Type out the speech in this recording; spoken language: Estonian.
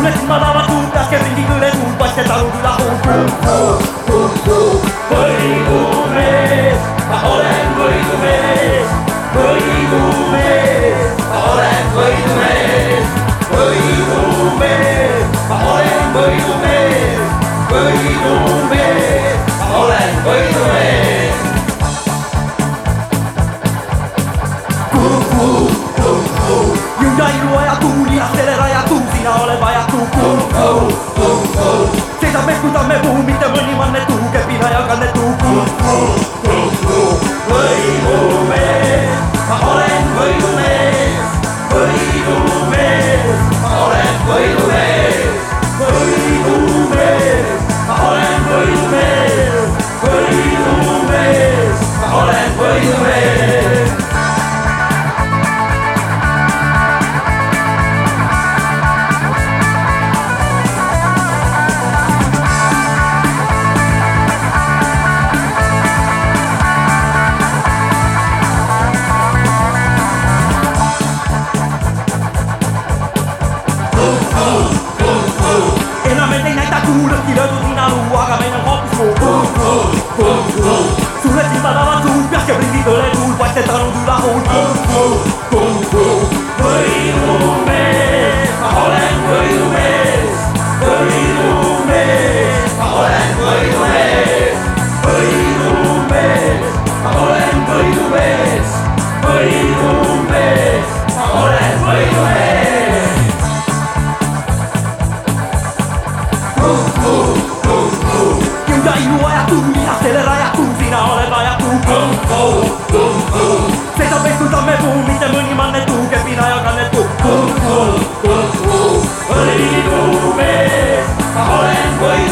Sulle silmad avatud, peaske ringi kõnetud, paiste talud üle hoog. Võidumees, ma olen võidumees, võidumees, ma olen võidumees, võidumees, ma olen võidumees, võidumees, ma olen võidumees. Jõuda ilu ajatuu, lihastele rajatuu, sina oled vajatuu. Seisab mees, kui tamme puu, mitte mõni mannetuu, kepina ja kannetuu. Võidumees, ma olen võidumees, võidumees, ma olen võidumees, võidumees, ma olen võidumees, võidumees, ma olen võidumees. Enamelt ei näita kuulõhki löödud ninaluu, aga meil on hoopis muu. Sulle silmad avatud, peaske prindid õletuul, paiste tanud üle hool. Võidumees, ma olen võidumees, võidumees, ma olen võidumees, võidumees, ma olen võidumees, võidumees, ma olen võidumees. Jõuda ilu ajatuu, lihastele rajatuu, sina oled vajatuu. Seisab mees, kui tamme puu, mitte mõni mannetuu, kepina ja kannetuu. Võidumees, ma olen võidumees.